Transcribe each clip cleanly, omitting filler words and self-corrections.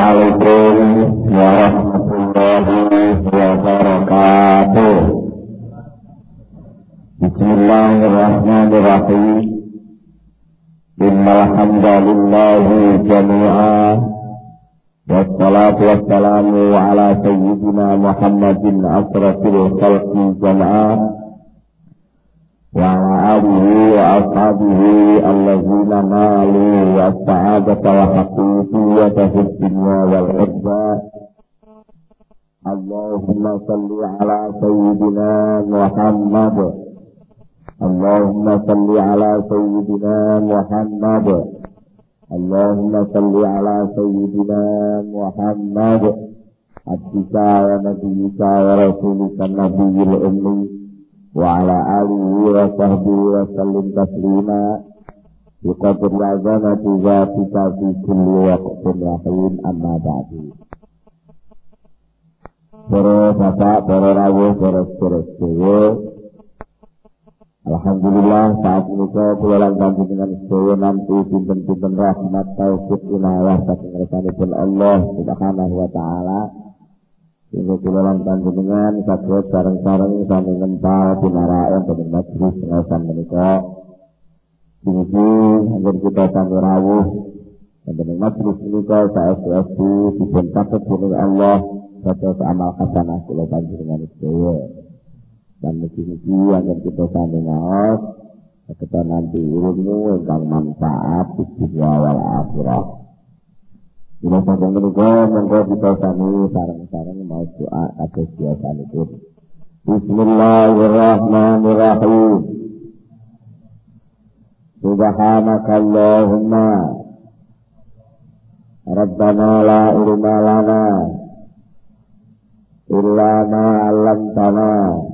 Assalamualaikum warahmatullahi wabarakatuh. Bismillahirrahmanirrahim. Innal hamdalillahi jami'a wassalatu wassalamu ala sayyidina Muhammadin asrafil khalqi jama'a wa ala alihi wa ashabihi allazina nalu as-sa'adata wa haqiqiyata fid dunya wal akhirah. Allahumma salli ala sayyidina Muhammad. Allahumma salli ala sayyidina Muhammad. Allahumma salli ala sayyidina Muhammad abdika wa nabiyyika wa rasulika nabiyil ummi wa ala alihi wa sahbihi wa sallim taslima biqadri azamati zatika fi kulli waqtin wa hin, amma ba'du. Para bapak, para rawuh, para sedherek, alhamdulillah saat ini kula lan panjenengan sedaya nampi pinten-pinten rahmat taufik inayah saking ngersanipun Allah Subhanahu wa taala. Ini kula lan panjenengan saged sareng-sareng sami nempal pinaraan ing majelis ngaosan menika. Iki anggen kita sami rawuh ing majelis menika saestu dipun catet dening Allah dados amal hasanah kula panjenengan sedaya. Dan mugi-mugi agar kita sami ngaos kita nanti ilmu ingkang manfaat di dunia wal akhirah. Bila saking menika monggo kita sami sareng-sareng mau doa atas biasanipun. Bismillahirrahmanirrahim. Subhanakallahumma Rabbana la ilma lana illa ma 'allamtana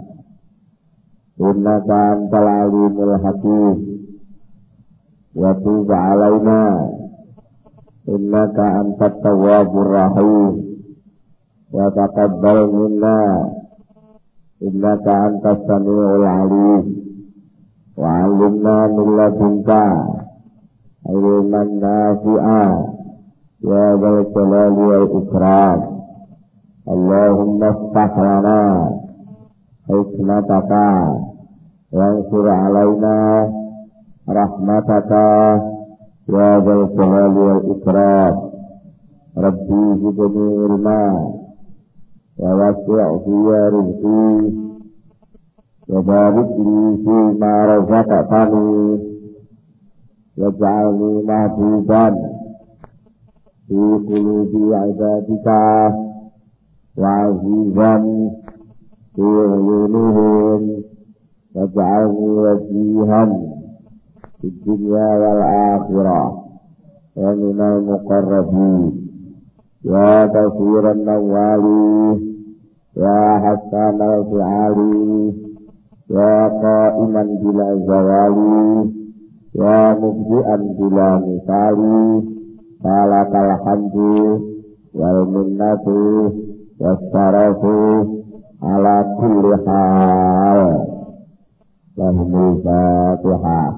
innaka antal alimul hakim wa tub 'alaina innaka antat tawwabur rahim wa taqabbal minna innaka antas samiul alim wa 'allimna min ladunka ilman nafi'a ya dzal jalali wal ikram. Allahumma iftah lana hikmataka wansur alaina rahmataka ya dzal jalali wal ikram. Rabbi zidni ilma wa wasi' fi rizqi wa barik li fi ma razaqtani waj'alni mahbuban fi qulubi ibadika wa azizan fi uyunihim waj'alni wajihan fid dunya wal akhirah wa minal muqarrabin ya katsiran nawali ya hasan al-fi'ali ya qa'iman bila zawali ya mubdi'an bila misali falakal hamdu wal minnatu wassarafu ala kulli hal. Lahumul Fatihah.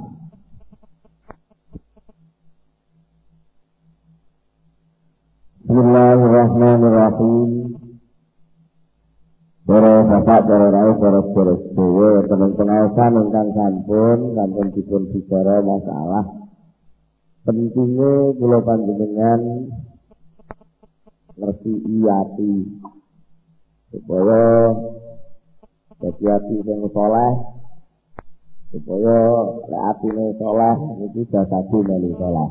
Bismillahirrahmanirrahim. Para bapak, para rawuh, para sedherek, pengaosan ingkang sampun dipun bicara masalah pentingnya kula panjenengan ngerti ati supaya dadi ati sing saleh, supaya lek atine saleh iki jasade melu saleh.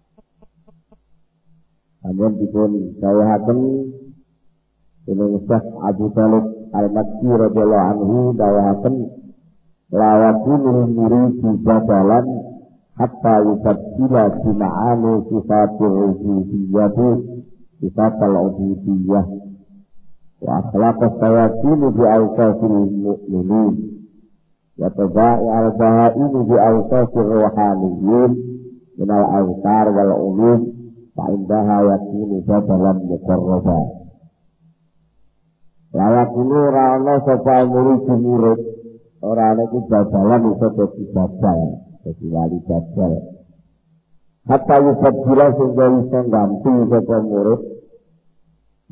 Amun dipun dawuhaken dening Syekh Abu Thalib Al-Makki radhiyallahu anhu dawuhaken la yakunu muridi badalan hatta yusabbila bima'ani sifatir rububiyyati sifatal ubudiyyah wa akhlaqas sayatini bi awsafil mu'minin wa taba'i al-baha'ini bi awsafir ruhaniyyin minal awtar wal ulum fa indaha yakunu badalan muqarraba. Layak ini rana sapa murid ora ana iku badalan iso dadi badal, dadi wali badal. Hatta yusabila sehingga bisa ganti sapa murid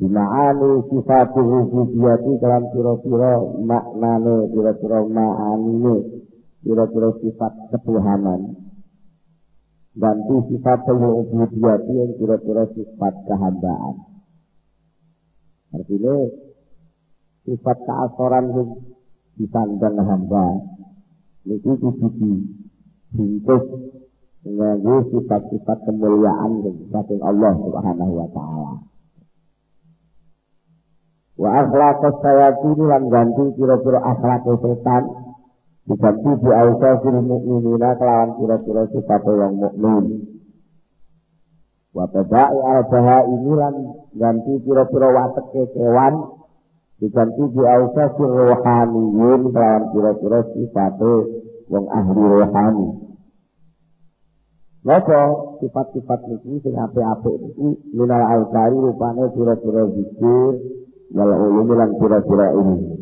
Bima'ani sifatul rububiyati dalam pira-pira maknane, pira-pira ma'anine, pira-pira sifat ketuhanan. Ganti sifat rububiyati yang pira-pira sifat kehambaan. Artinya sifat keasoran yang disandang hamba itu dibungkus dengan sifat-sifat kemuliaan dari Allah Subhanahu wa taala. Wa akhlaqus sayatin lan ganti kira-kira akhlak setan diganti bi ausafil mukminina kelawan kira-kira sifat wong mukmin. Wa tabai al-bahaimi lan ganti kira-kira wateke kewan diganti di ausafir rohaniyin kelawan kira-kira sifat wong ahli rohani. Maka sifat-sifat niki sing apik-apik niki minal al-kari rupane kira-kira zikir wal ulum lan kira-kira ilmu.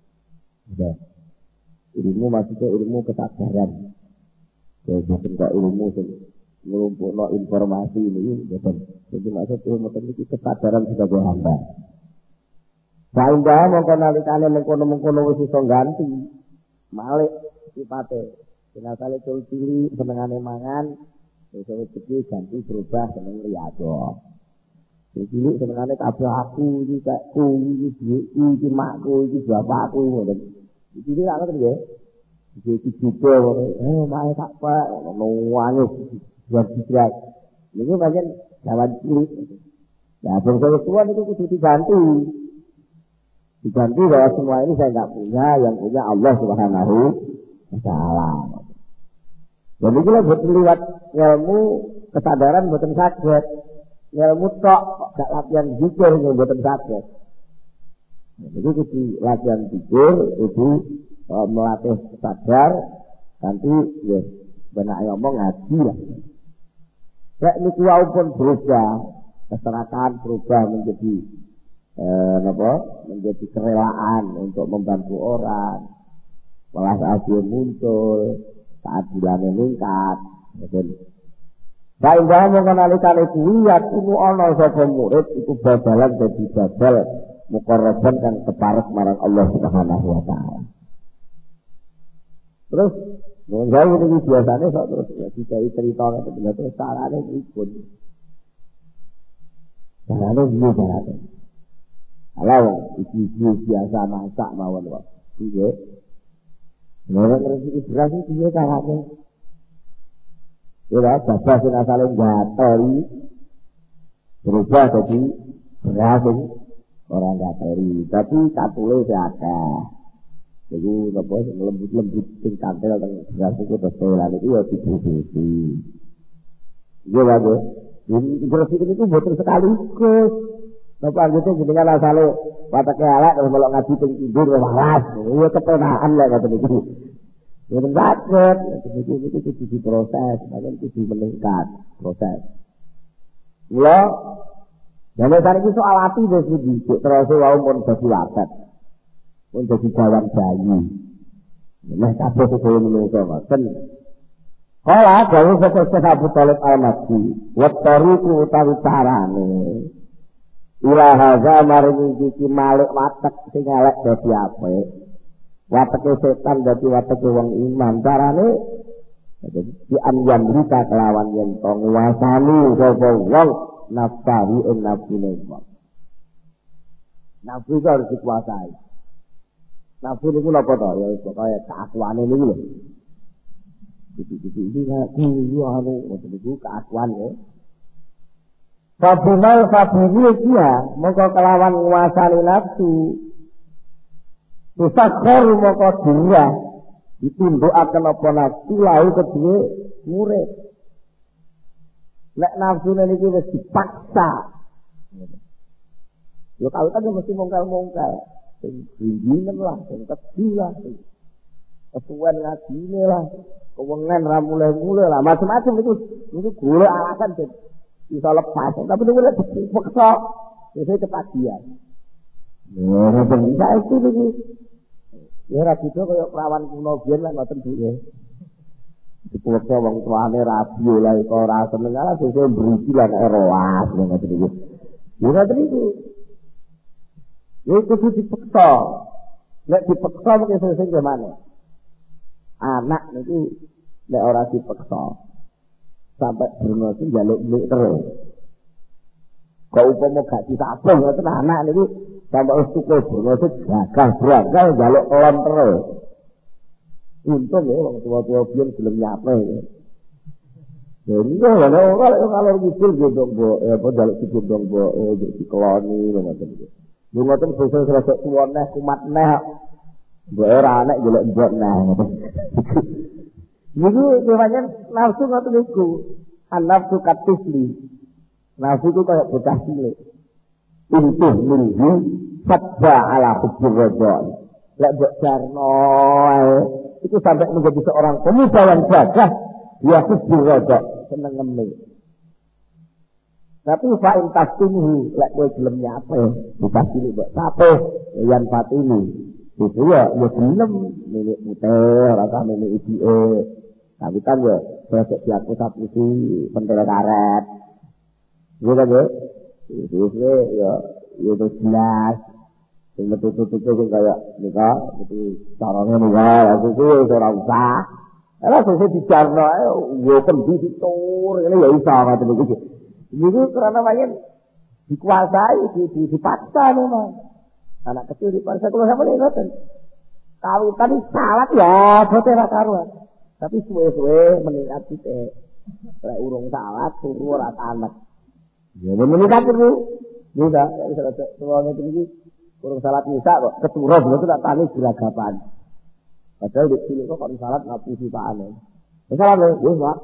Ilmu maksudnya ilmu kesadaran. Bukan kok ilmu sing nglumpukno informasi ini betul. Jadi maksud ilmu niki kesadaran sebagai hamba. Sehingga mongko nalikane mengkono-mengkono wis iso ganti malik sifate. Senasale cili senengane mangan, wis rezeki ganti berubah seneng riyadhah. Cili senengane kabeh aku iki kakku iki makku iki bapakku ngoten. Iki lak ngoten nggih. Iki juga mae tak pak ngono buat dikira. Niku pancen jalan cilik. Ya bangsa tua itu kudu diganti. Diganti bahwa semua ini saya tidak punya, yang punya Allah Subhanahu wa taala. Jadi kalau buat liwat ilmu kesadaran buatan sakit, ilmu tok gak latihan zikir yang buatan sakit. Jadi itu latihan zikir itu melatih sadar, nanti ya benak ngomong ngaji lah. Teknik walaupun berubah, keserakan berubah menjadi menjadi kerelaan untuk membantu orang, welas asih muncul, keadilan meningkat. Saing bae mengenalikan itu lihat ini ana sapa murid itu babalan dadi babal muqarraban kang keparek marang Allah Subhanahu wa taala. Terus menjauh ini biasanya sok terus dikai cerita terus carane ikut. Carane piye carane? Kalau iki biasa masak mawon kok. Piye? Nek rezeki beras iki piye carane? Ya babas sing asale gatori berubah jadi beras orang gatori, tapi katule akeh. Jadi napa lembut-lembut sing kantel teng beras iku teselan iki ya dibubuhi. Iya wae. Ini beras iki boten sekaligus. Bapak gitu jenengan asale watake elek terus melok ngaji ping tidur malas. Iya kepenaan lek ngoten iki. Yen sakit, iki kudu proses, makane kudu meningkat proses. Mula dene sakniki soal ati wis dicek terus wae pun dadi watet. Pun dadi jawan bayi. Nek kabeh sedaya menungso ngoten. Kala dawuh saka Abu Thalib al-Masdi, wa tariqu utawi carane ila haza maring iki malik watek sing elek dadi apik. Wateke setan dadi wateke wong iman. Carane di anyan rita kelawan yen to nguasani sapa wong nafsu ing nafsune wong. Nafsu harus dikuasai. Nafsu niku napa to? Ya kaya keakuane niku lho. Iki iki anu niku keakuan ya. Fabimal fabini dia mongko kelawan nguasani nafsu tusakhir mongko dia ditundukaken apa nafsu lalu kedue murid. Nek nafsu niki wis dipaksa. Yo kalau kan mesti mongkal-mongkal. Sing dingin lah, sing keji lah. Kesuwen ngajine lah. Kewengen ra mulai-mulai lah. Macam-macam itu golek alasan bisa lepas, tapi itu udah dipaksa, biasanya ketagihan. Ya, bisa itu ini. Ya, gitu kayak perawan kuno biar lah, ngoten ya. Dipaksa wong tuane radio lah, itu orang seneng lah, biasanya berisi lah, roas, ngoten itu. Ya, ngoten itu. Ya kudu dipeksa. Nek dipeksa mungkin sing gimana? Anak niki nek ora dipeksa sampai berngoso njaluk mik terus. Kok upama gak disapung ngoten anak niki sampai wis tukul berngoso gagah njaluk kelon terus. Untung ya wong tua-tua biyen gelem nyape. Jadi ora kalau gitu gendong apa njaluk gendong dikeloni ngoten iki. Ngoten basa serasa tuwa neh kumat neh. Mbok ora anak njaluk mbok neh. Jadi namanya nafsu ngoten niku. An-nafsu katifli. Nafsu itu kayak bocah cilik. Intuh minhu fatwa ala hubbi rajul. Lek mbok jarno itu sampai menjadi seorang pemuda yang gagah, dia hubbi rajul, seneng ngemil. Tapi fa'in tastinhu lek kowe gelem nyape, dipastini mbok sape yan fatini. Itu ya gelem milik putih, rasa milik ibie. Tapi kan ya besok diaku sapusi pentele karet. Iya kan ya? Itu ya itu jelas. Sing metu-metu sing kaya nika iki carane nika aku kuwi ora usah. Ora sesuk dijarno yo tembi ditur ngene ya iso ngoten iki. Niku karena pancen dikuasai dipaksa memang. Anak kecil dipaksa kalau sampe ngoten. Kawin tadi salat ya bote ra karuan. Tapi suwe-suwe meningkat sithik. Lek urung salat turu ora tanek. Ya meningkat terus. Juga semuanya iki urung salat nisa kok keturun itu tak tani geragapan. Padahal di sini kok salat ngapusi pakane. Wis salat wis Pak.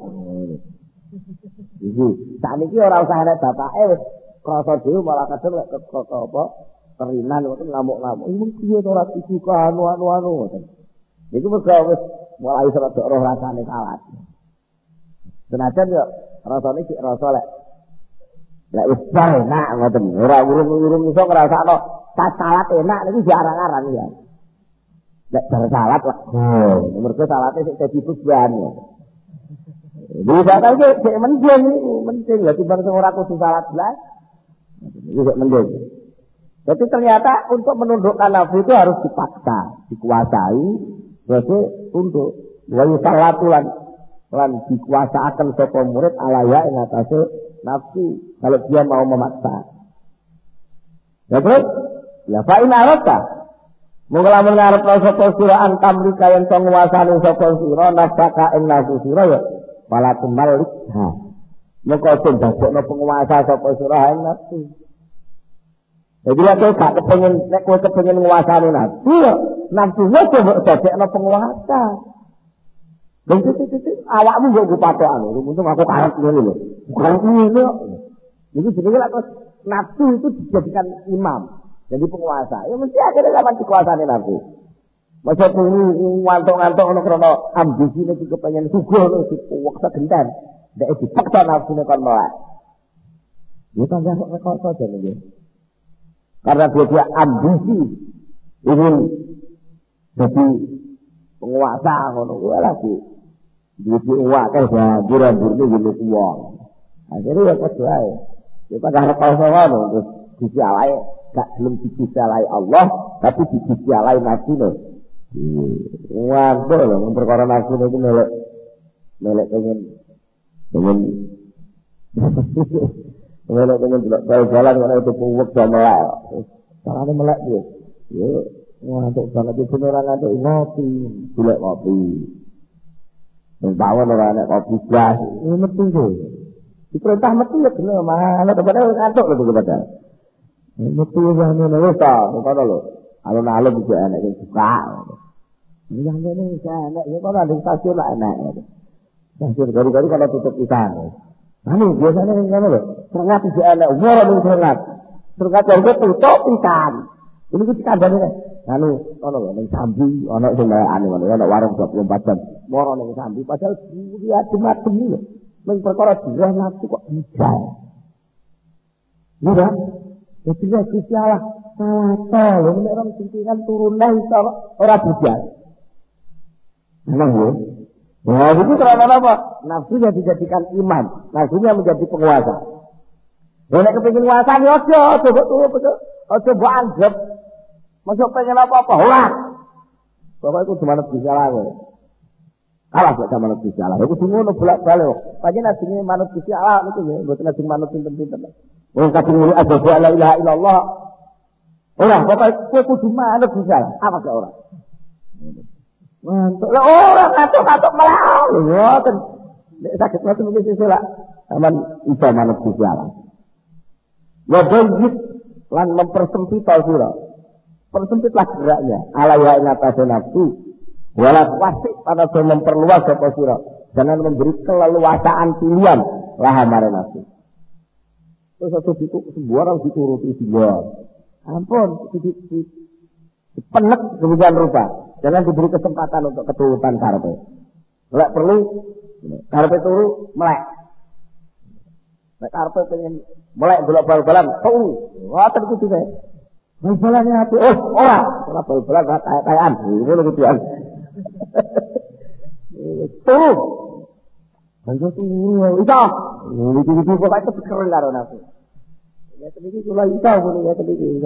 Iki sakniki ora usah nek bapake wis krasa dhewe malah kadang lek apa terinan kok ngamuk-ngamuk. Mung piye to ora disuka anu ngoten. Niku mergo wis mulai serada roh rasane salat. Senajan yo rasane sik rasa lek wis enak ngoten. Ora urung-urung iso ngrasakno salat enak niku jarang-jarang ya. Lek bar salat lego, mergo salate sik dadi beban. Bisa kan sik mending ya timbang sing ora kudu salat blas. Iki sik mending. Jadi ternyata untuk menundukkan nafsu itu harus dipaksa, dikuasai, terus tunduk. Wa yusallatulan lan dikuasaaken sapa murid alaya ing atase nafsu kalau dia mau memaksa. Ya terus, ya fa in arata. Mung lamun ngarep sapa sira antam rika yen to nguasani sapa sira nafsaka ing nafsu sira ya falakum malikha. Moko sing dadekno penguasa sapa sira ing nafsu. Jadi lek gak kepengin nek kowe kepengin nguasani nafsu ya nafsu wis mbok dadekno penguasa. Lha itu awakmu mbok patokan lho, untung aku karep ngene lho. Karep ngene. Jadi jenenge lek nafsu itu dijadikan imam, jadi penguasa. Ya mesti akhirnya zaman dikuasani nafsu. Masa pengen ngantuk-ngantuk ono krana ambisine iki kepengin sugih lho dipaksa genten. Nek dipaksa nafsune kon melek. Ya kan kok saja nih. Karena dia ambisi ingin jadi penguasa ngono kuwi lagi. Dia uwake banjur-banjur iki uang. Akhirnya ya padha ae. Ya padha arep ngono terus disialai gak belum disialai Allah tapi disialai nafsune. Waduh lho perkara nafsune iki melek pengen Kalau pengen jalan kalau itu puwek dan melek, caranya melek dia. Ya, ngantuk banget itu orang ngantuk ngopi, gula ngopi. Membawa orang anak kopi gas, ini mesti tuh. Diperintah mesti ya benar mana, tapi ada ngantuk loh kepada. Mesti yang ini nesta, bukan lo. Alun-alun juga anak yang suka. Ini yang ini anak, ya kalau ada stasiun lah anak. Stasiun kali-kali kalau tutup ikan. Anu biasanya yang mana loh? Sengat di anak umur ning sengat. Sengat yang tutup pisan. Ini kita kandhane. Anu ono lho ning Sambi, ono sing anu ono warung 24 jam. Moro ning Sambi padahal dia cuma-cuma lho. Ning perkara dirah nafsu kok bisa. Iya. Jadi ya salah. Salah lho nek orang pimpinan turun naik ora bijak. Memang ya. Nah, itu karena apa? Nafsunya dijadikan imam, nafsunya menjadi penguasa. Nek kepengin nguasani aja, coba anggap Masuk pengen apa-apa, ora. Pokoke kudu manut Gusti Allah kowe. Kalah kok sama manut Gusti Allah. Iku ngono bolak-balik. Panjenengan asine manut Gusti Allah niku nggih, mboten asing manut pinten-pinten. Wong kadung ngene aja la ilaha illallah. Ora, pokoke kowe kudu manut Gusti Allah. Apa gak ora? Mantuk. Lah ora katuk-katuk malah. Ngoten. Nek saged ngoten mungkin sesuk lak sampean iso manut Gusti Allah. Wa bayyit lan mempersempit sira. Persempitlah geraknya. Alaiha ing atase nafsu. Walat wasik pada memperluas sapa sira. Jangan memberi keleluasaan pilihan lah mare nafsu. Terus satu itu sembarang dituruti dia. Ampun, dipenek demikian rupa. Jangan diberi kesempatan untuk keturutan karepe. Nek perlu karepe turu melek. Nek karepe pengen melek golek bal-balan, turu. Ngoten kudu wae. Bal-balannya ati ora bal-balan kayak-kayakan. Ngono kudu. Turu. Bantu turu. Isa. Iki pokoke keren karo nafsu. Ya sedikit kula isa ngono ya sedikit.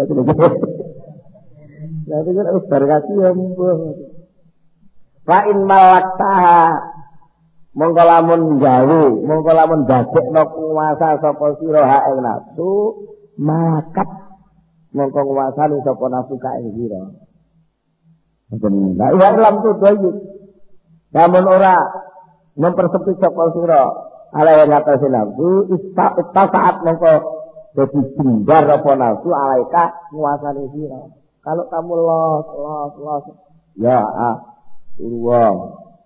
Lah iki harus berkasi ya mbuh. Fa in malaktaha mongko lamun gawe, mongko lamun dadekno kuwasa sapa sira ha ing nafsu, malakat mongko nguasani sapa nafsu ka ing sira. Nah, iya dalam tu doyik. Namun ora mempersempit sapa sira ala yang ngatasi nafsu, ista saat mongko dadi jembar apa nafsu alaika nguasani sira. Kalau kamu los, ya uruwang.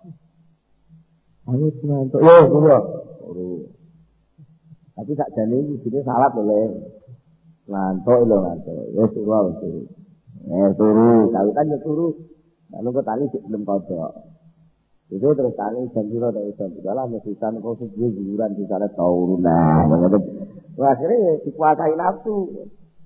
Ayo ngantuk, turu. Tapi sak jane iki salat oleh ngantuk lho ngantuk. Wis turu. Turu, kawitan ya turu. Lalu kok tani belum kodok. Itu terus tani jam piro nek iso dalah mesisan kok subuh hiburan di sana turu nah. Akhirnya dikuasai nafsu.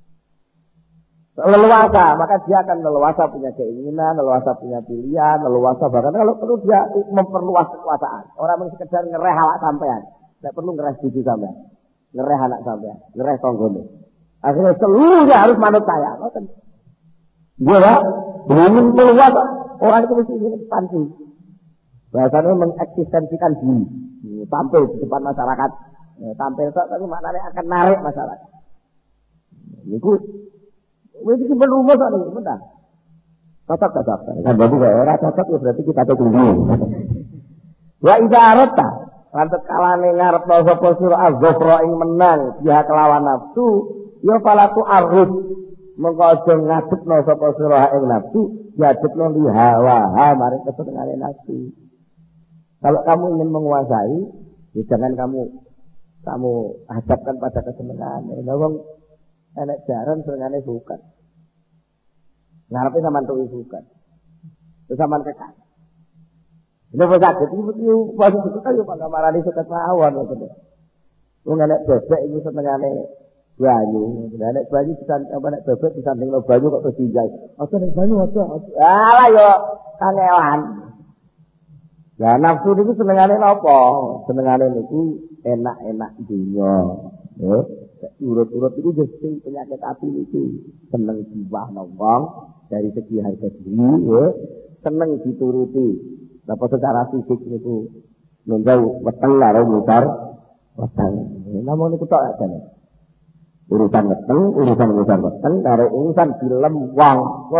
Leluasa, maka dia akan leluasa punya keinginan, leluasa punya pilihan, leluasa bahkan kalau perlu dia memperluas kekuasaan. Orang yang sekedar ngereh anak sampean, tidak perlu ngereh cucu sampean, ngereh anak sampean, ngereh tonggone. Akhirnya seluruhnya harus manut saya. Dia lah, belum meluas orang itu mesti ingin panci. Bahasanya mengeksistensikan diri, tampil di depan masyarakat, tampil tapi maknanya akan narik masyarakat. Itu wis belum rumus nih, benar. Cocok. Kan jadi ora cocok ya berarti kita tunggu. Wa idza arata, lantet kalane ngarepno sapa sira az-zafra ing menang dia kelawan nafsu, ya falatu arud. Mengko aja ngadepno sapa sira ing nafsu, ngadepno li hawa, mari kesenengane nafsu. Kalau kamu ingin menguasai, ya jangan kamu hadapkan pada kesenangan. Wong enek jaran senengane bukan. Ngarepe sampean tuwi bukan. Terus sampean kekan. Ini wis saged iki wis suka yo pangkamarane suka mawon ngoten. Wong enek bebek iku senengane banyu. Nek banyu bisa apa nek bebek disandingno banyu kok terus tinggal. Oke nek banyu aja. Alah yo kangelan. Lah nafsu niku senengane napa? Senengane niku enak-enak dunya. Urut-urut itu jadi penyakit hati itu. Seneng diwahno wong dari segi harga diri, seneng dituruti. Napa secara fisik itu nunjau weteng karo mutar weteng. Namun niku tok ajane. Urusan weteng, urusan weteng karo urusan film wong.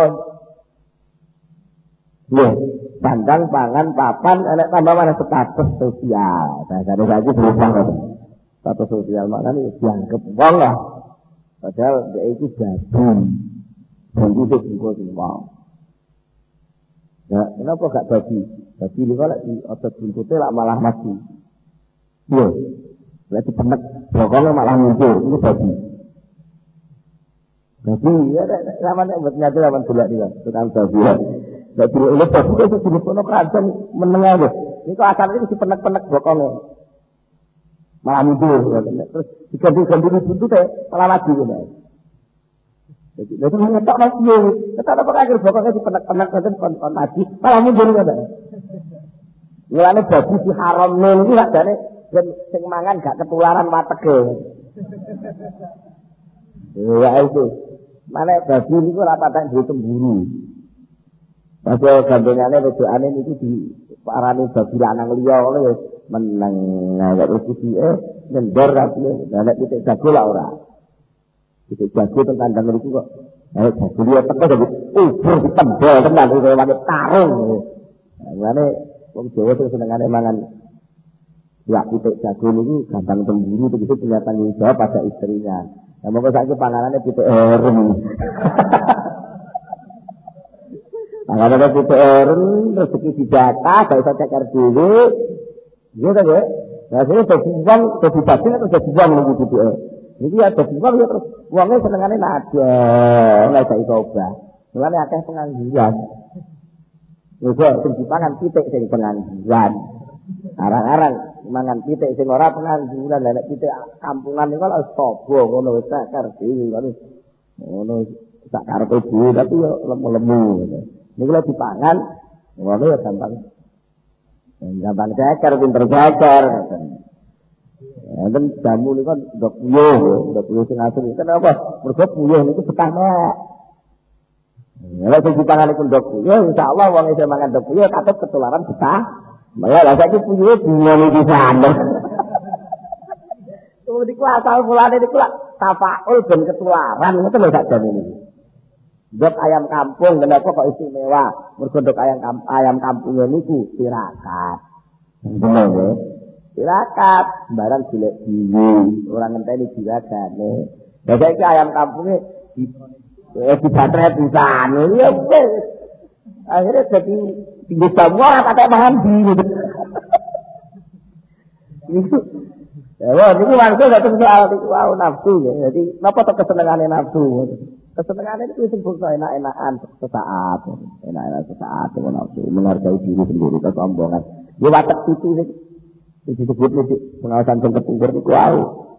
Nggih, pandang pangan papan enek tambah mana status sosial. Bahasane saiki berubah ngoten. Status sosial maknane dianggap wong lah. Padahal dia itu gabung. Dan itu juga wong. Ya, kenapa gak babi? Babi ini kalau di otot buntutnya lah malah mati. Iya. Berarti penek bokongnya malah muncul. Ini babi. Babi, ya namanya buat nyatu lawan gula dia. Tukang babi ya. Babi ini babi itu jenis keranjang menengah deh. Ini kok asalnya si penek-penek bokongnya. Malah muncul. Terus diganti-ganti di buntutnya malah mati. Jadi itu hanya tak masih. Kita dapat akhir bokongnya si penek-penek dan kon mati. Malah muncul kan. Mulane babi di haram ini lah jane ben sing mangan gak ketularan watege. Ya itu. Mana babi niku ora patek duwe cemburu. Padahal gandengane wedokane niku diparani babi lanang liya ngono ya meneng nek wis nyendor kabeh. Nek pitik jago lah ora. Pitik jago teng kandang niku kok jago liya teko jadi ubur ditembel tenan kaya wong tarung. Mane wong Jawa sing senengane mangan ya pitik jago niku gampang cemburu tegese punya tanggung jawab pada istrinya. Lah monggo saiki panganane pitik erem. Panganane pitik erem rezeki dijatah gak iso ceker dhewe. Iya ta, Pak? Lah sing dadi wong dadi batin atau dadi wong niku pitike. Niki ya dadi wong ya terus wonge senengane nada, ora gak iso obah. Mulane akeh pengangguran. Iku sing dipangan pitik sing pengangguran. Arang-arang mangan pitik sing ora pengangguran, lha nek pitik kampungan niku lho sobo ngono wis sakar dhewe ngono sak karepe dhewe tapi yo lemu-lemu ngono. Niku lho dipangan ngono ya gampang ceker pinter ceker. Enten jamu niku ndok puyuh sing asli. Kenapa? Mergo puyuh niku betah nek. Nek sing dipangan iku ndok puyuh insyaallah wong sing mangan ndok puyuh katut ketularan betah. Malah lah saiki punya di sana. Kemudian ku asal mulane niku lak tafaul ben ketularan ngoten lho sak jane niku. Dok ayam kampung kenapa kok istimewa? Mergo dok ayam kampung niku tirakat. Bener ya. Tirakat barang golek dhewe, ora ngenteni diragane. Lah saiki ayam kampunge dibatre pisan. Ya wis. Akhirnya jadi tinggi semua kata makan diri. Ya, ini langsung satu soal wow nafsu ya. Jadi kenapa tuh kesenangannya nafsu? Kesenangannya itu simpul enak-enakan sesaat, enak-enak sesaat dengan nafsu, menghargai diri sendiri, kesombongan. Dia watak itu nih, disebut nih pengawasan jengket umur itu wow.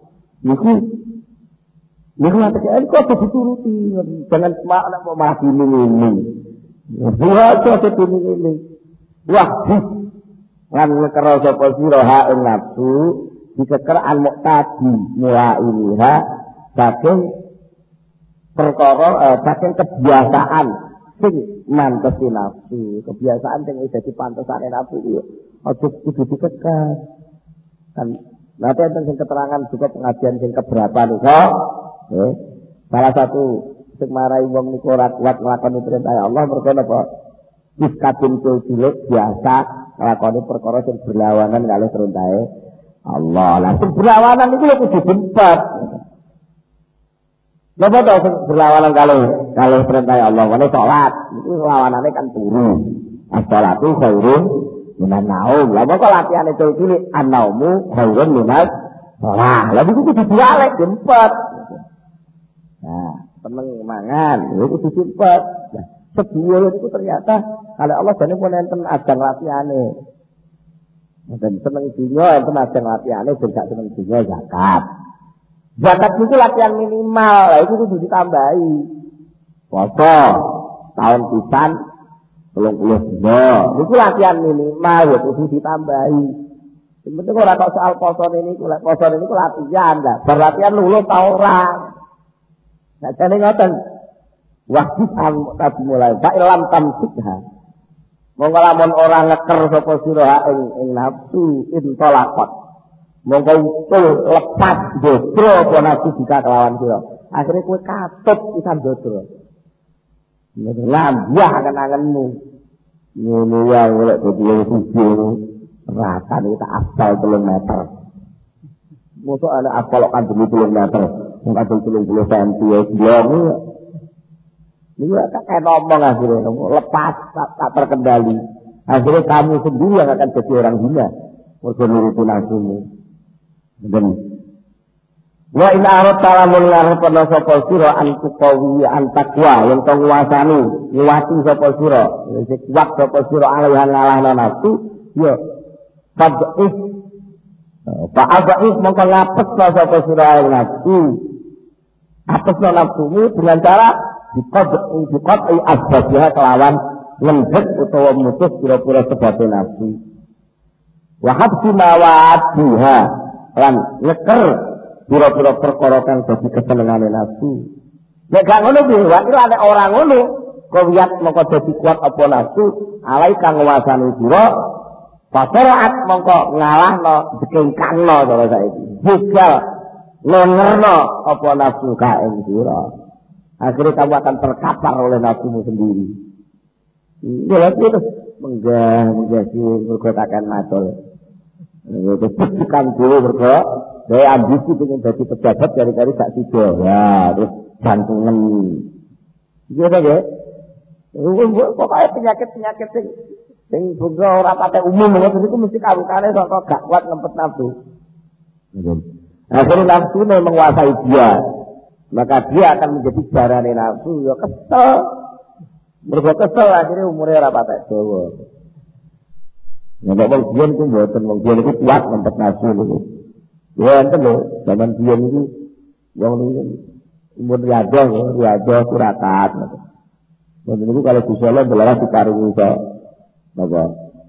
Niku watak kok dituruti, jangan malah diminimi. Buat apa ini? Wah, lan ngekero sapa sira ha ing nafsu dikeker al muqtadi muailiha saking perkara saking kebiasaan sing mantesi nafsu, kebiasaan sing wis dadi pantesane nafsu iki aja kudu dikeker. Kan nanti enten sing keterangan juga pengajian sing keberapa niku. Salah satu sing marai wong niku ora kuat nglakoni perintah Allah mergo napa wis kadung cilik biasa nglakoni perkara sing berlawanan karo perintahe Allah. Lah sing berlawanan niku lho kudu diempet. Napa to sing berlawanan karo perintah Allah? Ngene salat niku lawanane kan turu. As-salatu khairun minan naum. Lah kok latihane cilik an-naumu khairun minas salat. Lah niku kudu diwalek diempet. Nah, seneng mangan, itu disimpat. Nah, sebuah itu ternyata kalau Allah jane pun enten ajang latihane. Dan seneng dunya enten ajang latihane ben gak seneng dunya zakat. Zakat itu latihan minimal, itu kudu ditambahi. Puasa tahun pisan 30 dina. Niku latihan minimal ya kudu ditambahi. Sing penting ora kok soal poso niku, lek poso niku latihan lah. Berlatihan luluh ta ora. Jadi ngoten wajib tapi mulai fa'ilam tamsikha monggo lamun ora ngeker sapa sira ing nafsu intolakot monggo utul lepas dodro apa nafsu jika kelawan sira akhire kowe katut pisan dodro nambah kenanganmu ngene wae lek dadi suci rasane tak asal 3 meter mosok ana asal kan 3 meter kadang 30 cm ya blong. Ini tak kayak ngomong akhirnya, lepas tak terkendali. Akhirnya kamu sendiri yang akan jadi orang hina. Mereka nuruti nafsumu. Dan wa in aradta lamun ngarepna sapa sira antuqawi antakwa yang kang nguasani nguwati sapa sira sing kuat sapa sira alaihan ngalahna nafsu ya fad'if fa'ad'if mongko ngapes sapa sira nafsu apesno nafsumu dengan cara diqad'i asbabnya kelawan ngendhek utawa mutus pira-pira sebab nafsu wa habsi mawadiha lan ngeker pira-pira perkara kang dadi kesenengane nafsu Nek gak ngono piye? Wa kira nek ora ngono, kuwiyat mongko dadi kuat apa nafsu, alai kang nguasani sira. Pasaraat mongko ngalahno dikengkangno cara saiki. Bugal ngerno apa nafsu ka ing sira. Akhirnya kamu akan terkapar oleh nafsumu sendiri. Ya itu menggah si mergo takkan macul. Itu bukan dulu mergo saya ambisi pengen jadi pejabat dari tak sida. Ya, terus jantungan. Iya ta, Nggih. Pokoke penyakit-penyakit sing ora pate umum ngoten niku mesti kawukane saka gak kuat ngempet nafsu. Akhirnya nafsu menguasai dia. Maka dia akan menjadi jarane nafsu, ya kesel. Mergo kesel akhirnya umure ora patek dawa. Nek wong biyen ku mboten, wong biyen iku kuat ngempet nafsu niku. Ya enten lho, zaman biyen iki wong niku umur riado surakat. Wong niku kalau disoleh belaras dikaringi iso napa?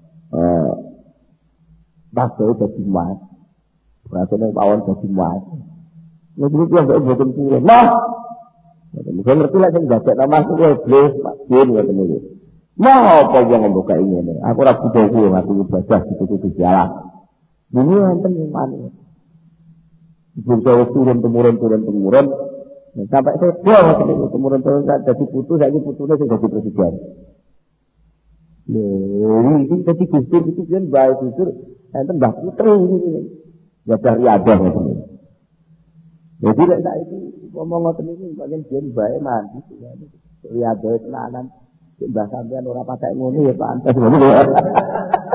Bakso dadi mas. Rasane pawon dadi mas. Nek iki yang mboten turun. Nah, mungkin ngerti lah sing jajak nama aku iblis, makin ngoten niku. Mau apa wong membuka ini? Aku ora butuh kuwi aku ibadah di jalan. Ini enten yang mana? Bungsu turun temurun. Sampai saya ngoten niku temurun dadi putu saiki putune sing dadi presiden. Lho, iki dadi Gustur iki yen bae Gustur enten Mbah Putri iki. Ya dari adah ngoten niku. Jadi lek saiki ngomong ngoten iki bagian yen bae mandi. Riado tenanan. Mbah sampean ora patek ngono ya pantes ngono.